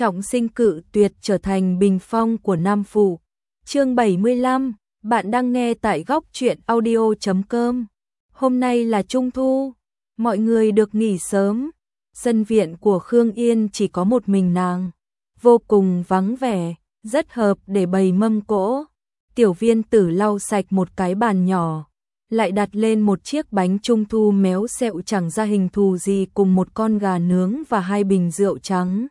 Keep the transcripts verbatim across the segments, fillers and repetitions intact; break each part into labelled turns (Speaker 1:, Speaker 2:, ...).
Speaker 1: trọng sinh cự tuyệt trở thành bình phong của Nam Phủ. Chương bảy mươi lăm, bạn đang nghe tại góc truyện audio chấm com. Hôm nay là Trung thu, mọi người được nghỉ sớm. Sân viện của Khương Yên chỉ có một mình nàng, vô cùng vắng vẻ, rất hợp để bày mâm cỗ. Tiểu Viên Tử lau sạch một cái bàn nhỏ, lại đặt lên một chiếc bánh trung thu méo xẹo chẳng ra hình thù gì cùng một con gà nướng và hai bình rượu trắng.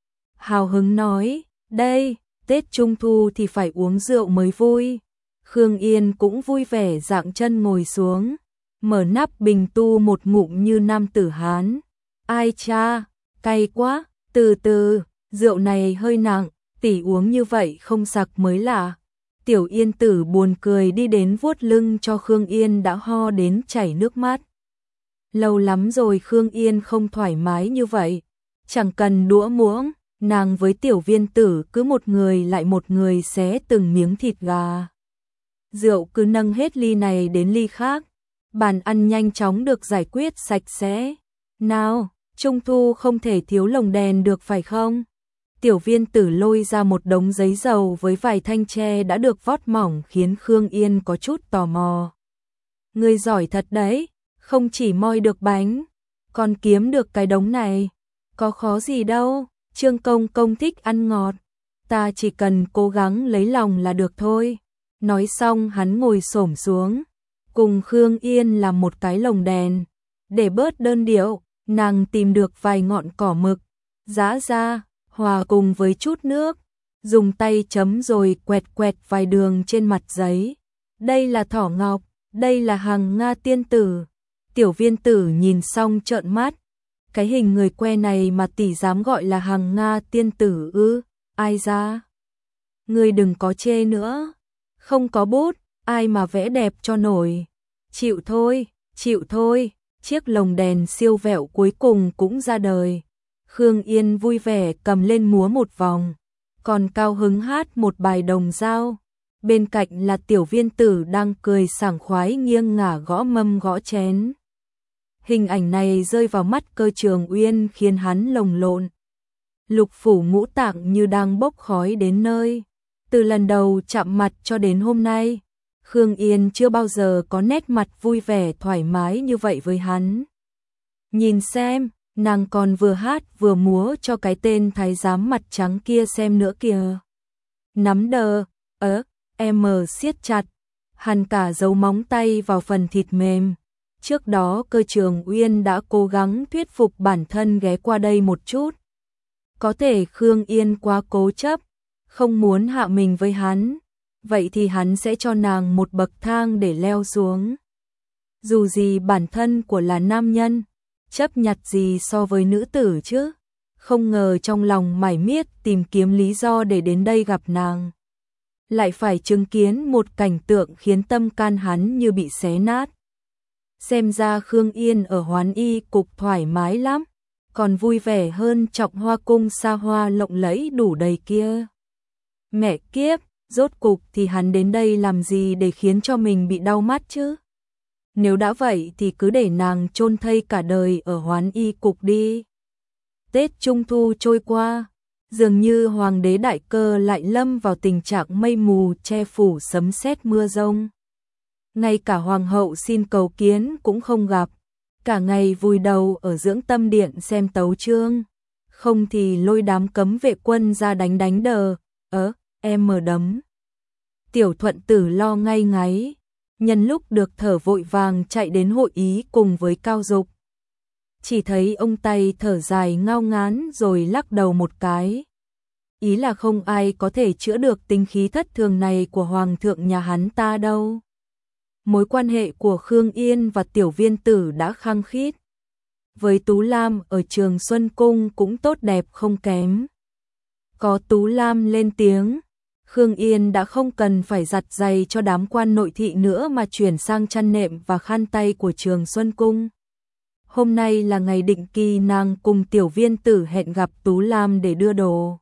Speaker 1: Hào hứng nói, đây, Tết Trung thu thì phải uống rượu mới vui. Khương Yên cũng vui vẻ dạng chân ngồi xuống, mở nắp bình tu một ngụm như nam tử Hán. Ai cha, cay quá, từ từ, rượu này hơi nặng, tỷ uống như vậy không sặc mới lạ. Tiểu Yên Tử buồn cười đi đến vuốt lưng cho Khương Yên đã ho đến chảy nước mắt. Lâu lắm rồi Khương Yên không thoải mái như vậy, chẳng cần đũa muỗng, nàng với Tiểu Viên Tử cứ một người lại một người xé từng miếng thịt gà. Rượu cứ nâng hết ly này đến ly khác, bàn ăn nhanh chóng được giải quyết sạch sẽ. Nào, Trung thu không thể thiếu lồng đèn được phải không? Tiểu Viên Tử lôi ra một đống giấy dầu với vài thanh tre đã được vót mỏng khiến Khương Yên có chút tò mò. Ngươi giỏi thật đấy, không chỉ moi được bánh, còn kiếm được cái đống này. Có khó gì đâu, Trương Công Công thích ăn ngọt, ta chỉ cần cố gắng lấy lòng là được thôi. Nói xong hắn ngồi xổm xuống, cùng Khương Yên làm một cái lồng đèn. Để bớt đơn điệu, nàng tìm được vài ngọn cỏ mực, giã ra, hòa cùng với chút nước, dùng tay chấm rồi quẹt quẹt vài đường trên mặt giấy. Đây là thỏ ngọc, đây là hằng Nga tiên tử. Tiểu Viên Tử nhìn xong trợn mắt. Cái hình người que này mà tỷ dám gọi là hằng Nga tiên tử ư? Ai ra? Ngươi đừng có chê nữa. Không có bút, ai mà vẽ đẹp cho nổi. Chịu thôi, chịu thôi. Chiếc lồng đèn siêu vẹo cuối cùng cũng ra đời. Khương Yên vui vẻ cầm lên múa một vòng, còn cao hứng hát một bài đồng dao. Bên cạnh là Tiểu Viên Tử đang cười sảng khoái nghiêng ngả gõ mâm gõ chén. Hình ảnh này rơi vào mắt Cơ Trường Uyên khiến hắn lồng lộn. Lục phủ ngũ tạng như đang bốc khói đến nơi. Từ lần đầu chạm mặt cho đến hôm nay, Khương Yên chưa bao giờ có nét mặt vui vẻ thoải mái như vậy với hắn. Nhìn xem, nàng còn vừa hát vừa múa cho cái tên thái giám mặt trắng kia xem nữa kìa. Nắm đờ, ớ, em siết chặt, hằn cả dấu móng tay vào phần thịt mềm. Trước đó Cơ Trường Uyên đã cố gắng thuyết phục bản thân ghé qua đây một chút. Có thể Khương Yên quá cố chấp, không muốn hạ mình với hắn, vậy thì hắn sẽ cho nàng một bậc thang để leo xuống. Dù gì bản thân của là nam nhân, chấp nhặt gì so với nữ tử chứ. Không ngờ trong lòng mải miết tìm kiếm lý do để đến đây gặp nàng, lại phải chứng kiến một cảnh tượng khiến tâm can hắn như bị xé nát. Xem ra Khương Yên ở Hoán Y cục thoải mái lắm, còn vui vẻ hơn Trọng Hoa cung xa hoa lộng lẫy đủ đầy kia. Mẹ kiếp, rốt cục thì hắn đến đây làm gì để khiến cho mình bị đau mắt chứ? Nếu đã vậy thì cứ để nàng chôn thây cả đời ở Hoán Y cục đi. Tết Trung thu trôi qua, dường như Hoàng đế Đại Cơ lại lâm vào tình trạng mây mù che phủ sấm sét mưa rông. Ngay cả Hoàng hậu xin cầu kiến cũng không gặp, cả ngày vùi đầu ở Dưỡng Tâm Điện xem tấu chương, không thì lôi đám cấm vệ quân ra đánh đánh đờ, ớ, em mở đấm. Tiểu Thuận Tử lo ngay ngáy, nhân lúc được thở vội vàng chạy đến hội ý cùng với Cao Dục. Chỉ thấy ông tay thở dài ngao ngán rồi lắc đầu một cái. Ý là không ai có thể chữa được tính khí thất thường này của Hoàng thượng nhà hắn ta đâu. Mối quan hệ của Khương Yên và Tiểu Viên Tử đã khăng khít. Với Tú Lam ở Trường Xuân Cung cũng tốt đẹp không kém. Có Tú Lam lên tiếng, Khương Yên đã không cần phải giặt giày cho đám quan nội thị nữa mà chuyển sang chăn nệm và khăn tay của Trường Xuân Cung. Hôm nay là ngày định kỳ nàng cùng Tiểu Viên Tử hẹn gặp Tú Lam để đưa đồ.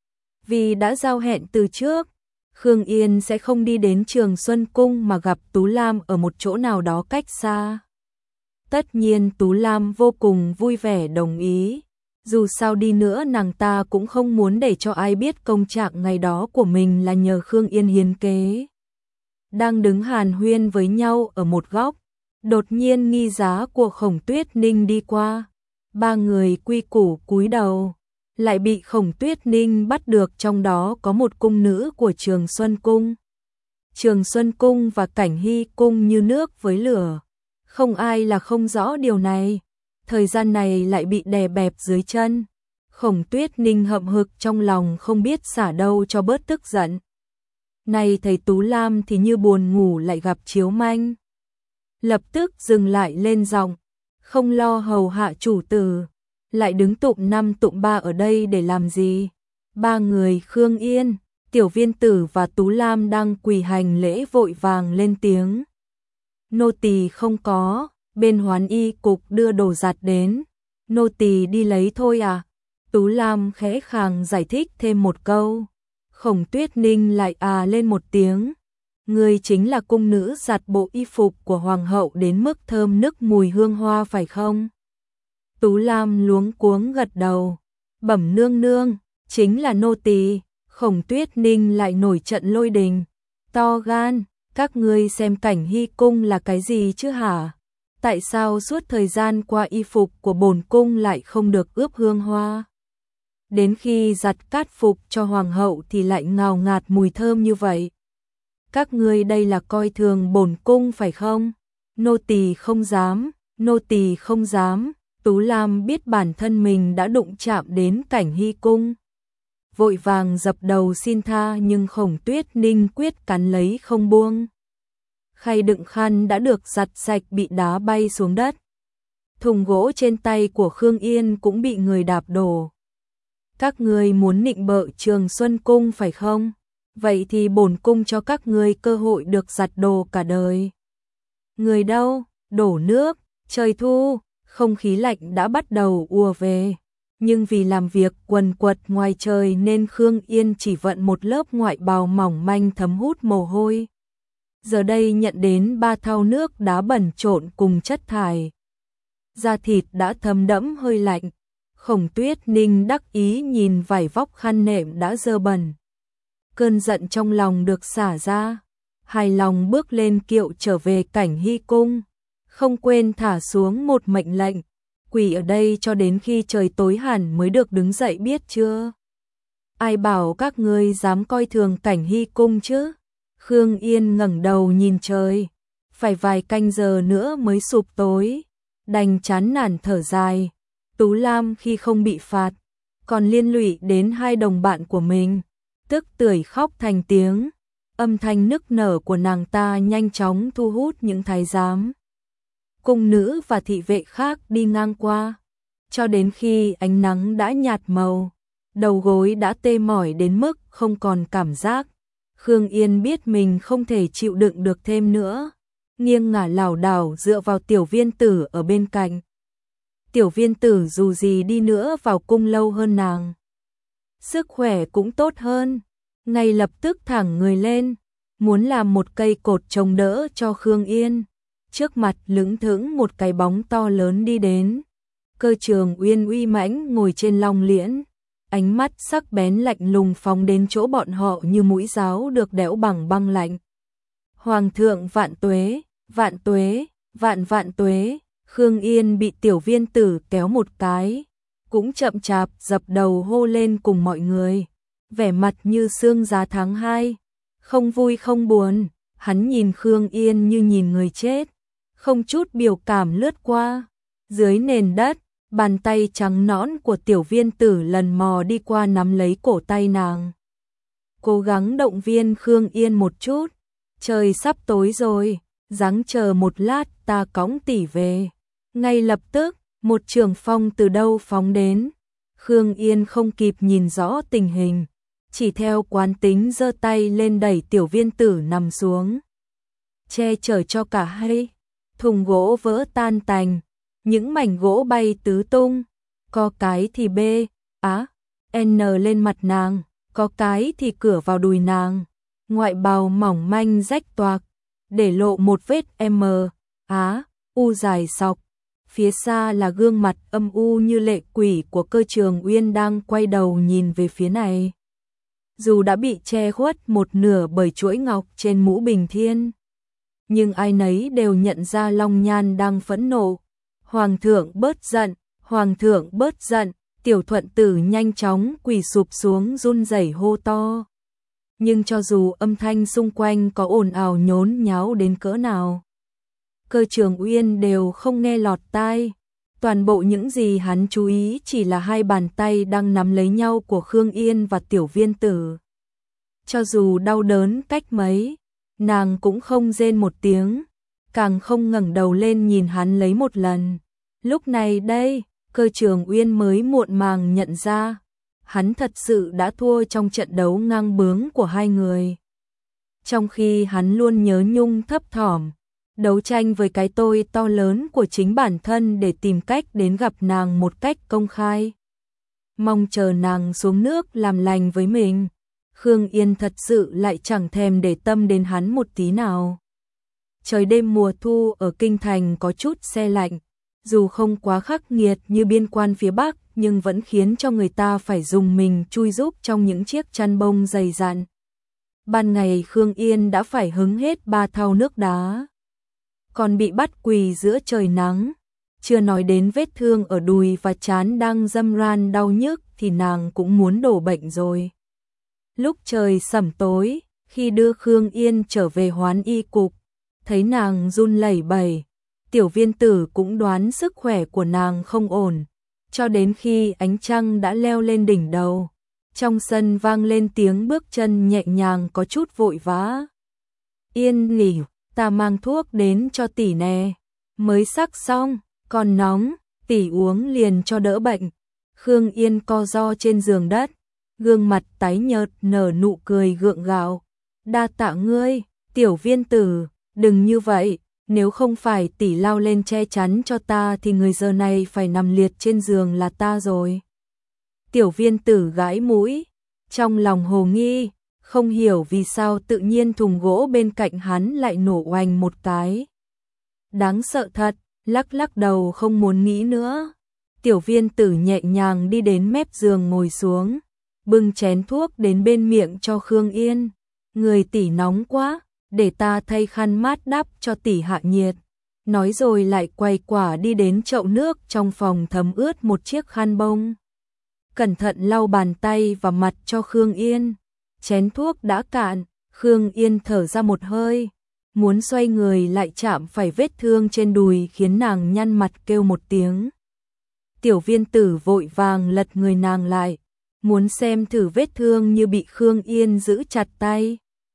Speaker 1: Vì đã giao hẹn từ trước, Khương Yên sẽ không đi đến Trường Xuân Cung mà gặp Tú Lam ở một chỗ nào đó cách xa. Tất nhiên Tú Lam vô cùng vui vẻ đồng ý. Dù sao đi nữa nàng ta cũng không muốn để cho ai biết công trạng ngày đó của mình là nhờ Khương Yên hiến kế. Đang đứng hàn huyên với nhau ở một góc, đột nhiên nghi giá của Khổng Tuyết Ninh đi qua. Ba người quy củ cúi đầu, lại bị Khổng Tuyết Ninh bắt được, trong đó có một cung nữ của Trường Xuân Cung. Trường Xuân Cung và Cảnh Hy Cung như nước với lửa, không ai là không rõ điều này. Thời gian này lại bị đè bẹp dưới chân. Khổng Tuyết Ninh hậm hực trong lòng không biết xả đâu cho bớt tức giận. Này thầy Tú Lam thì như buồn ngủ lại gặp chiếu manh. Lập tức dừng lại lên giọng, không lo hầu hạ chủ tử, lại đứng tụng năm tụng ba ở đây để làm gì? Ba người Khương Yên, Tiểu Viên Tử và Tú Lam đang quỳ hành lễ vội vàng lên tiếng. Nô tỳ không có, bên Hoán Y cục đưa đồ giặt đến, nô tỳ đi lấy thôi à? Tú Lam khẽ khàng giải thích thêm một câu. Khổng Tuyết Ninh lại à lên một tiếng. Người chính là cung nữ giặt bộ y phục của hoàng hậu đến mức thơm nức mùi hương hoa phải không? Tú Lam luống cuống gật đầu. Bẩm nương nương, chính là nô tỳ. Khổng Tuyết Ninh lại nổi trận lôi đình. To gan, các ngươi xem Cảnh Hy cung là cái gì chứ hả? Tại sao suốt thời gian qua y phục của bổn cung lại không được ướp hương hoa? Đến khi giặt cát phục cho hoàng hậu thì lại ngào ngạt mùi thơm như vậy. Các ngươi đây là coi thường bổn cung phải không? Nô tỳ không dám, nô tỳ không dám. Tú Lam biết bản thân mình đã đụng chạm đến Cảnh Hy cung, vội vàng dập đầu xin tha, nhưng Khổng Tuyết Ninh quyết cắn lấy không buông. Khay đựng khăn đã được giặt sạch bị đá bay xuống đất. Thùng gỗ trên tay của Khương Yên cũng bị người đạp đổ. Các ngươi muốn nịnh bợ Trường Xuân cung phải không? Vậy thì bổn cung cho các ngươi cơ hội được giặt đồ cả đời. Người đâu? Đổ nước, trời thu, không khí lạnh đã bắt đầu ùa về. Nhưng vì làm việc quần quật ngoài trời nên Khương Yên chỉ vận một lớp ngoại bào mỏng manh thấm hút mồ hôi. Giờ đây nhận đến ba thau nước đá bẩn trộn cùng chất thải. Da thịt đã thấm đẫm hơi lạnh. Khổng Tuyết Ninh đắc ý nhìn vải vóc khăn nệm đã dơ bẩn. Cơn giận trong lòng được xả ra. Hài lòng bước lên kiệu trở về Cảnh Hy cung. Không quên thả xuống một mệnh lệnh. Quỳ ở đây cho đến khi trời tối hẳn mới được đứng dậy biết chưa? Ai bảo các ngươi dám coi thường Cảnh Hy cung chứ? Khương Yên ngẩng đầu nhìn trời. Phải vài canh giờ nữa mới sụp tối. Đành chán nản thở dài. Tú Lam khi không bị phạt, còn liên lụy đến hai đồng bạn của mình, tức tưởi khóc thành tiếng. Âm thanh nức nở của nàng ta nhanh chóng thu hút những thái giám, cung nữ và thị vệ khác đi ngang qua. Cho đến khi ánh nắng đã nhạt màu, đầu gối đã tê mỏi đến mức không còn cảm giác. Khương Yên biết mình không thể chịu đựng được thêm nữa, nghiêng ngả lảo đảo dựa vào Tiểu Viên Tử ở bên cạnh. Tiểu Viên Tử dù gì đi nữa vào cung lâu hơn nàng, sức khỏe cũng tốt hơn, ngay lập tức thẳng người lên, muốn làm một cây cột chống đỡ cho Khương Yên. Trước mặt lững thững một cái bóng to lớn đi đến. Cơ Trường Uyên uy mãnh ngồi trên long liễn, ánh mắt sắc bén lạnh lùng phóng đến chỗ bọn họ như mũi giáo được đẽo bằng băng lạnh. Hoàng thượng vạn tuế, vạn tuế, vạn vạn tuế. Khương Yên bị Tiểu Viên Tử kéo một cái, cũng chậm chạp dập đầu hô lên cùng mọi người, vẻ mặt như sương giá tháng hai, không vui không buồn. Hắn nhìn Khương Yên như nhìn người chết, không chút biểu cảm lướt qua. Dưới nền đất, bàn tay trắng nõn của Tiểu Viên Tử lần mò đi qua nắm lấy cổ tay nàng, cố gắng động viên Khương Yên một chút. Trời sắp tối rồi, ráng chờ một lát, ta cõng tỷ về. Ngay lập tức, một trường phong từ đâu phóng đến. Khương Yên không kịp nhìn rõ tình hình, chỉ theo quán tính giơ tay lên đẩy Tiểu Viên Tử nằm xuống, che chở cho cả hai. Thùng gỗ vỡ tan tành, những mảnh gỗ bay tứ tung, có cái thì B, á, N lên mặt nàng, có cái thì cửa vào đùi nàng. Ngoại bào mỏng manh rách toạc, để lộ một vết M, á, U dài sọc. phía xa là gương mặt âm u như lệ quỷ của Cơ Trường Uyên đang quay đầu nhìn về phía này. Dù đã bị che khuất một nửa bởi chuỗi ngọc trên mũ Bình Thiên, nhưng ai nấy đều nhận ra Long Nhan đang phẫn nộ. Hoàng thượng bớt giận, Hoàng thượng bớt giận, Tiểu Thuận Tử nhanh chóng quỳ sụp xuống run rẩy hô to. Nhưng cho dù âm thanh xung quanh có ồn ào nhốn nháo đến cỡ nào, Cơ Trường Uyên đều không nghe lọt tai. Toàn bộ những gì hắn chú ý chỉ là hai bàn tay đang nắm lấy nhau của Khương Yên và Tiểu Viên Tử. Cho dù đau đớn cách mấy, nàng cũng không rên một tiếng, càng không ngẩng đầu lên nhìn hắn lấy một lần. Lúc này đây, Cơ Trường Uyên mới muộn màng nhận ra, hắn thật sự đã thua trong trận đấu ngang bướng của hai người. Trong khi hắn luôn nhớ nhung thấp thỏm, đấu tranh với cái tôi to lớn của chính bản thân để tìm cách đến gặp nàng một cách công khai, mong chờ nàng xuống nước làm lành với mình, Khương Yên thật sự lại chẳng thèm để tâm đến hắn một tí nào. Trời đêm mùa thu ở Kinh Thành có chút se lạnh, dù không quá khắc nghiệt như biên quan phía Bắc, nhưng vẫn khiến cho người ta phải dùng mình chui rúc trong những chiếc chăn bông dày dặn. Ban ngày Khương Yên đã phải hứng hết ba thau nước đá, còn bị bắt quỳ giữa trời nắng, chưa nói đến vết thương ở đùi và trán đang râm ran đau nhức thì nàng cũng muốn đổ bệnh rồi. Lúc trời sẩm tối, khi đưa Khương Yên trở về Hoán Y cục, thấy nàng run lẩy bẩy, Tiểu Viên Tử cũng đoán sức khỏe của nàng không ổn, cho đến khi ánh trăng đã leo lên đỉnh đầu, trong sân vang lên tiếng bước chân nhẹ nhàng có chút vội vã. Yên nghỉ, ta mang thuốc đến cho tỷ nè, mới sắc xong, còn nóng, tỷ uống liền cho đỡ bệnh. Khương Yên co ro trên giường đất, gương mặt tái nhợt nở nụ cười gượng gạo. Đa tạ ngươi, Tiểu Viên Tử, đừng như vậy, nếu không phải tỷ lao lên che chắn cho ta thì người giờ này phải nằm liệt trên giường là ta rồi. Tiểu Viên Tử gãi mũi, trong lòng hồ nghi, không hiểu vì sao tự nhiên thùng gỗ bên cạnh hắn lại nổ oành một cái. Đáng sợ thật, lắc lắc đầu không muốn nghĩ nữa. Tiểu Viên Tử nhẹ nhàng đi đến mép giường ngồi xuống, bưng chén thuốc đến bên miệng cho Khương Yên. Người tỷ nóng quá, để ta thay khăn mát đắp cho tỷ hạ nhiệt. Nói rồi lại quay quả đi đến chậu nước trong phòng thấm ướt một chiếc khăn bông. Cẩn thận lau bàn tay và mặt cho Khương Yên. Chén thuốc đã cạn, Khương Yên thở ra một hơi, muốn xoay người lại chạm phải vết thương trên đùi khiến nàng nhăn mặt kêu một tiếng. Tiểu Viên Tử vội vàng lật người nàng lại, muốn xem thử vết thương như bị Khương Yên giữ chặt tay.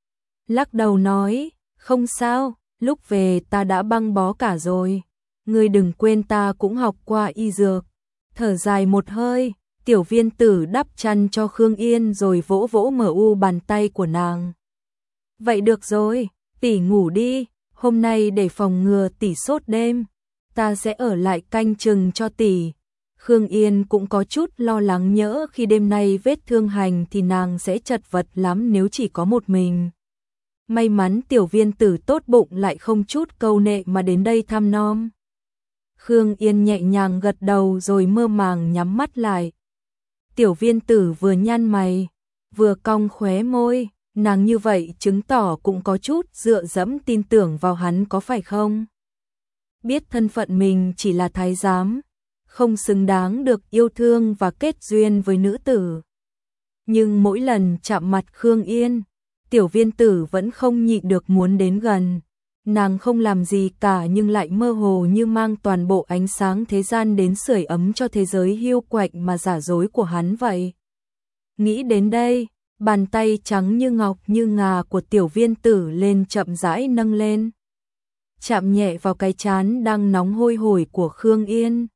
Speaker 1: Lắc đầu nói, không sao, lúc về ta đã băng bó cả rồi, ngươi đừng quên ta cũng học qua y dược. Thở dài một hơi, Tiểu Viên Tử đắp chăn cho Khương Yên rồi vỗ vỗ mờ u bàn tay của nàng. Vậy được rồi, tỷ ngủ đi, hôm nay để phòng ngừa tỷ sốt đêm, ta sẽ ở lại canh chừng cho tỷ. Khương Yên cũng có chút lo lắng nhỡ khi đêm nay vết thương hành thì nàng sẽ chật vật lắm nếu chỉ có một mình. May mắn Tiểu Viên Tử tốt bụng lại không chút câu nệ mà đến đây thăm nom. Khương Yên nhẹ nhàng gật đầu rồi mơ màng nhắm mắt lại. Tiểu Viên Tử vừa nhăn mày, vừa cong khóe môi, nàng như vậy chứng tỏ cũng có chút dựa dẫm tin tưởng vào hắn có phải không? Biết thân phận mình chỉ là thái giám, không xứng đáng được yêu thương và kết duyên với nữ tử. Nhưng mỗi lần chạm mặt Khương Yên, Tiểu Viên Tử vẫn không nhịn được muốn đến gần. Nàng không làm gì cả nhưng lại mơ hồ như mang toàn bộ ánh sáng thế gian đến sưởi ấm cho thế giới hiu quạnh mà giả dối của hắn vậy. Nghĩ đến đây, bàn tay trắng như ngọc như ngà của Tiểu Viên Tử lên chậm rãi nâng lên, chạm nhẹ vào cái trán đang nóng hôi hổi của Khương Yên.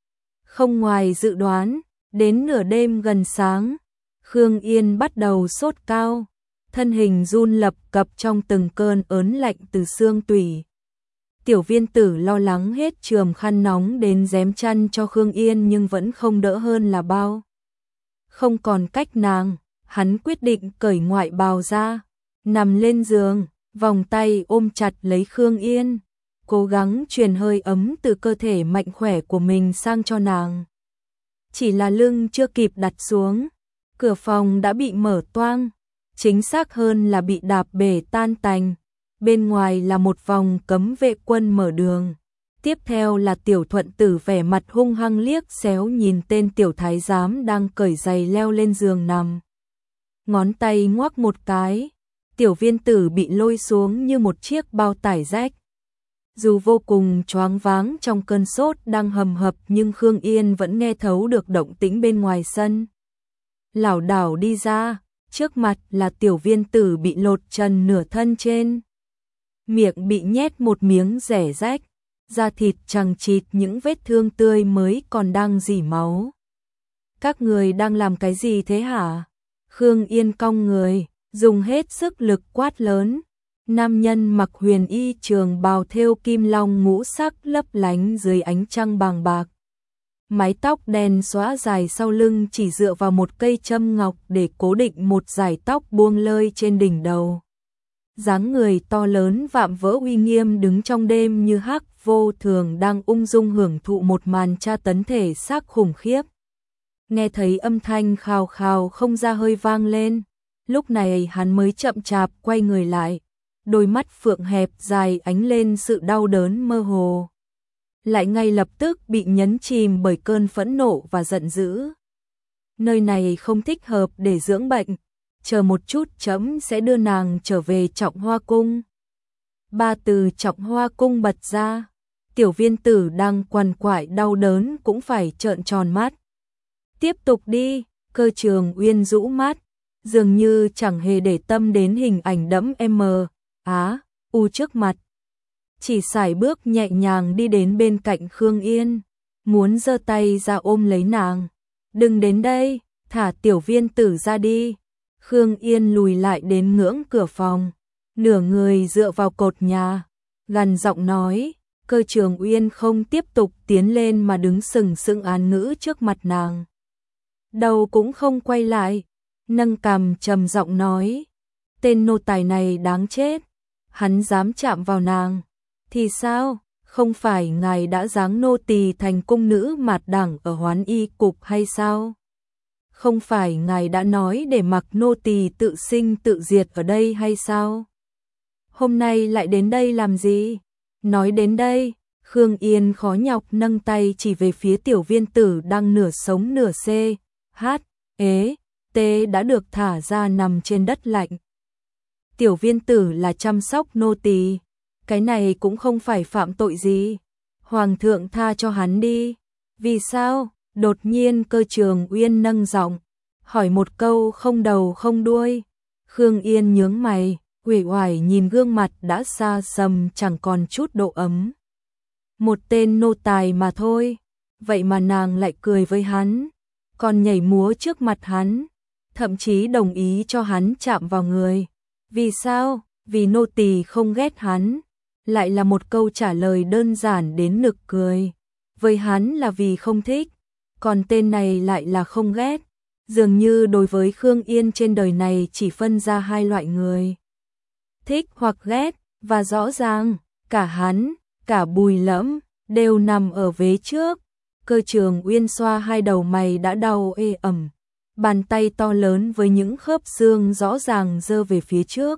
Speaker 1: Không ngoài dự đoán, đến nửa đêm gần sáng, Khương Yên bắt đầu sốt cao, thân hình run lập cập trong từng cơn ớn lạnh từ xương tủy. Tiểu Viên Tử lo lắng hết chườm khăn nóng đến rém chăn cho Khương Yên nhưng vẫn không đỡ hơn là bao. Không còn cách nàng, hắn quyết định cởi ngoại bào ra, nằm lên giường, vòng tay ôm chặt lấy Khương Yên. cố gắng truyền hơi ấm từ cơ thể mạnh khỏe của mình sang cho nàng. Chỉ là lưng chưa kịp đặt xuống, cửa phòng đã bị mở toang, chính xác hơn là bị đạp bể tan tành. Bên ngoài là một vòng cấm vệ quân mở đường. Tiếp theo là Tiểu Thuận Tử vẻ mặt hung hăng liếc xéo nhìn tên tiểu thái giám đang cởi giày leo lên giường nằm. Ngón tay ngoắc một cái, Tiểu Viên Tử bị lôi xuống như một chiếc bao tải rách. Dù vô cùng choáng váng trong cơn sốt đang hầm hập nhưng Khương Yên vẫn nghe thấu được động tĩnh bên ngoài sân. Lảo đảo đi ra, trước mặt là Tiểu Viên Tử bị lột trần nửa thân trên. Miệng bị nhét một miếng rẻ rách, da thịt chằng chịt những vết thương tươi mới còn đang rỉ máu. Các người đang làm cái gì thế hả? Khương Yên cong người, dùng hết sức lực quát lớn. Nam nhân mặc huyền y trường bào thêu kim long ngũ sắc lấp lánh dưới ánh trăng bàng bạc. Mái tóc đen xõa dài sau lưng chỉ dựa vào một cây châm ngọc để cố định một dải tóc buông lơi trên đỉnh đầu. Dáng người to lớn vạm vỡ uy nghiêm đứng trong đêm như hắc vô thường đang ung dung hưởng thụ một màn tra tấn thể xác khủng khiếp. Nghe thấy âm thanh khào khào không ra hơi vang lên, lúc này hắn mới chậm chạp quay người lại, đôi mắt phượng hẹp dài ánh lên sự đau đớn mơ hồ. Lại ngay lập tức bị nhấn chìm bởi cơn phẫn nộ và giận dữ. Nơi này không thích hợp để dưỡng bệnh, chờ một chút chấm sẽ đưa nàng trở về Trọng Hoa Cung. Ba từ Trọng Hoa Cung bật ra, Tiểu Viên Tử đang quằn quại đau đớn cũng phải trợn tròn mắt. Tiếp tục đi, Cơ Trường Uyên rũ mắt, dường như chẳng hề để tâm đến hình ảnh đẫm M, Á, U trước mặt. Chỉ sải bước nhẹ nhàng đi đến bên cạnh Khương Yên, muốn giơ tay ra ôm lấy nàng. Đừng đến đây, thả Tiểu Viên Tử ra đi. Khương Yên lùi lại đến ngưỡng cửa phòng, nửa người dựa vào cột nhà, gằn giọng nói. Cơ Trường Uyên không tiếp tục tiến lên mà đứng sừng sững án ngữ trước mặt nàng. Đầu cũng không quay lại, nâng cằm trầm giọng nói. Tên nô tài này đáng chết, hắn dám chạm vào nàng. Thì sao, không phải ngài đã giáng nô tỳ thành cung nữ mạt đẳng ở Hoán Y Cục hay sao? Không phải ngài đã nói để mặc nô tỳ tự sinh tự diệt ở đây hay sao? Hôm nay lại đến đây làm gì? Nói đến đây, Khương Yên khó nhọc nâng tay chỉ về phía Tiểu Viên Tử đang nửa sống nửa xê, hát, ế, tê đã được thả ra nằm trên đất lạnh. Tiểu Viên Tử là chăm sóc nô tỳ, cái này cũng không phải phạm tội gì. Hoàng thượng tha cho hắn đi. Vì sao? Đột nhiên Cơ Trường Uyên nâng giọng, hỏi một câu không đầu không đuôi. Khương Yên nhướng mày, uể oải nhìn gương mặt đã xa sầm chẳng còn chút độ ấm. Một tên nô tài mà thôi, vậy mà nàng lại cười với hắn, còn nhảy múa trước mặt hắn, thậm chí đồng ý cho hắn chạm vào người. Vì sao? Vì nô tỳ không ghét hắn. Lại là một câu trả lời đơn giản đến nực cười. Với hắn là vì không thích, còn tên này lại là không ghét. Dường như đối với Khương Yên trên đời này chỉ phân ra hai loại người, thích hoặc ghét, và rõ ràng, cả hắn, cả Bùi Lẫm, đều nằm ở vế trước. Cơ Trường Uyên xoa hai đầu mày đã đau ê ẩm, bàn tay to lớn với những khớp xương rõ ràng giơ về phía trước.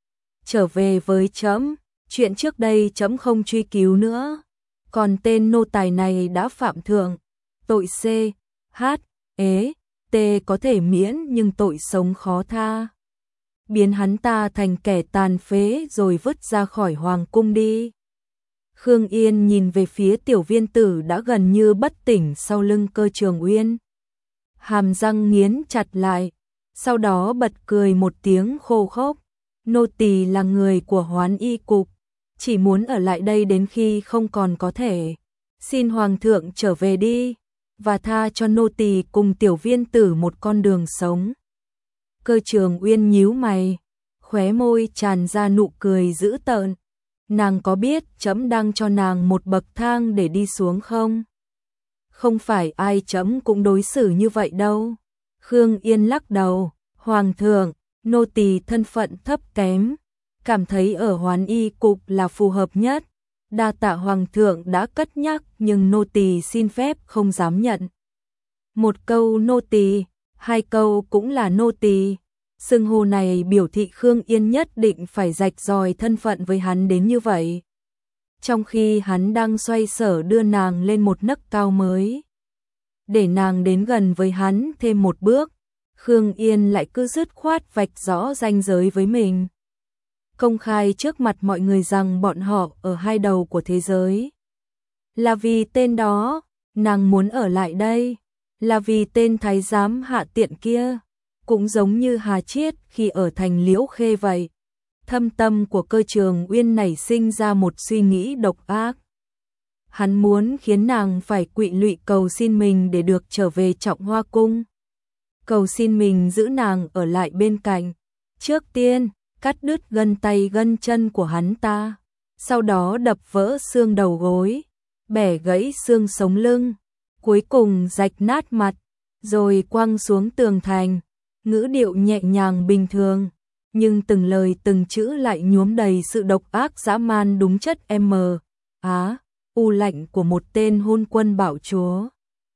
Speaker 1: Trở về với chấm, chuyện trước đây chấm không truy cứu nữa. Còn tên nô tài này đã phạm thượng, tội C, H, ế, T có thể miễn nhưng tội sống khó tha. Biến hắn ta thành kẻ tàn phế rồi vứt ra khỏi hoàng cung đi. Khương Yên nhìn về phía Tiểu Viên Tử đã gần như bất tỉnh sau lưng Cơ Trường Uyên. Hàm răng nghiến chặt lại, sau đó bật cười một tiếng khô khốc. Nô tỳ là người của Hoán Y Cục, chỉ muốn ở lại đây đến khi không còn có thể. Xin Hoàng thượng trở về đi, và tha cho nô tỳ cùng Tiểu Viên Tử một con đường sống. Cơ Trường Uyên nhíu mày, khóe môi tràn ra nụ cười dữ tợn. Nàng có biết chấm đang cho nàng một bậc thang để đi xuống không? Không phải ai chấm cũng đối xử như vậy đâu. Khương Yên lắc đầu, Hoàng thượng, nô tỳ thân phận thấp kém, cảm thấy ở Hoán Y Cục là phù hợp nhất. Đa tạ hoàng thượng đã cất nhắc, nhưng nô tỳ xin phép không dám nhận. Một câu nô tỳ, hai câu cũng là nô tỳ. Xưng hô này biểu thị Khương Yên nhất định phải rạch ròi thân phận với hắn đến như vậy. Trong khi hắn đang xoay sở đưa nàng lên một nấc cao mới, để nàng đến gần với hắn thêm một bước, Khương Yên lại cứ dứt khoát vạch rõ ranh giới với mình. Công khai trước mặt mọi người rằng bọn họ ở hai đầu của thế giới. Là vì tên đó, nàng muốn ở lại đây. Là vì tên thái giám hạ tiện kia. Cũng giống như Hà Chiết khi ở thành Liễu Khê vậy. Thâm tâm của Cơ Trường Uyên nảy sinh ra một suy nghĩ độc ác. Hắn muốn khiến nàng phải quỵ lụy cầu xin mình để được trở về Trọng Hoa Cung. Cầu xin mình giữ nàng ở lại bên cạnh. Trước tiên, cắt đứt gân tay gân chân của hắn ta. Sau đó đập vỡ xương đầu gối, bẻ gãy xương sống lưng. Cuối cùng rạch nát mặt, rồi quăng xuống tường thành. Ngữ điệu nhẹ nhàng bình thường, nhưng từng lời từng chữ lại nhuốm đầy sự độc ác dã man đúng chất M. Á, u lạnh của một tên hôn quân bạo chúa.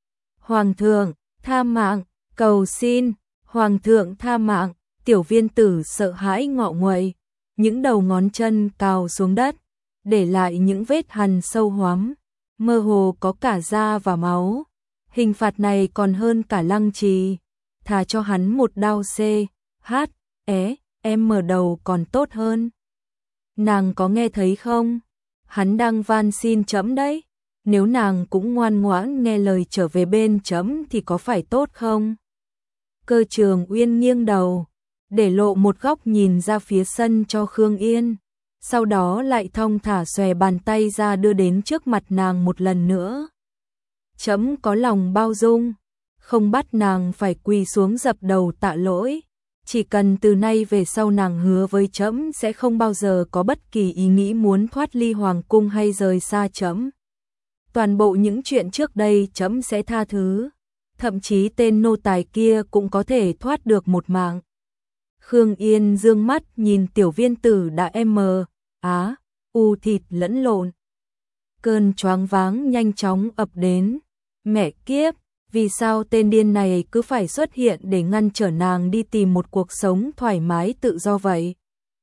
Speaker 1: Hoàng thượng, tha mạng, cầu xin, hoàng thượng tha mạng. Tiểu viên tử sợ hãi ngọ nguậy, những đầu ngón chân cào xuống đất, để lại những vết hằn sâu hoắm, mơ hồ có cả da và máu. Hình phạt này còn hơn cả lăng trì, thà cho hắn một đao C, H, E, M đầu còn tốt hơn. Nàng có nghe thấy không? Hắn đang van xin trẫm đấy, nếu nàng cũng ngoan ngoãn nghe lời trở về bên trẫm thì có phải tốt không? Cơ Trường Uyên nghiêng đầu, để lộ một góc nhìn ra phía sân cho Khương Yên, sau đó lại thong thả xòe bàn tay ra đưa đến trước mặt nàng một lần nữa. Trẫm có lòng bao dung, không bắt nàng phải quỳ xuống dập đầu tạ lỗi, chỉ cần từ nay về sau nàng hứa với trẫm sẽ không bao giờ có bất kỳ ý nghĩ muốn thoát ly hoàng cung hay rời xa trẫm. Toàn bộ những chuyện trước đây trẫm sẽ tha thứ, thậm chí tên nô tài kia cũng có thể thoát được một mạng. Khương Yên dương mắt nhìn tiểu viên tử đã M, Á, U thịt lẫn lộn. Cơn choáng váng nhanh chóng ập đến. Mẹ kiếp, vì sao tên điên này cứ phải xuất hiện để ngăn trở nàng đi tìm một cuộc sống thoải mái tự do vậy?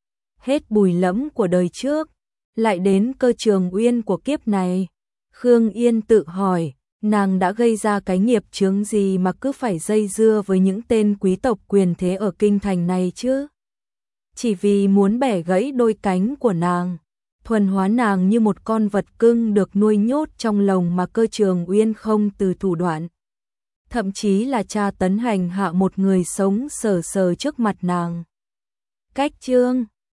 Speaker 1: Hết bùi lẫm của đời trước, lại đến Cơ Trường Uyên của kiếp này. Khương Yên tự hỏi, nàng đã gây ra cái nghiệp chướng gì mà cứ phải dây dưa với những tên quý tộc quyền thế ở kinh thành này chứ? Chỉ vì muốn bẻ gãy đôi cánh của nàng, thuần hóa nàng như một con vật cưng được nuôi nhốt trong lồng mà Cơ Trường Uyên không từ thủ đoạn. Thậm chí là tra tấn hành hạ một người sống sờ sờ trước mặt nàng. Cách chương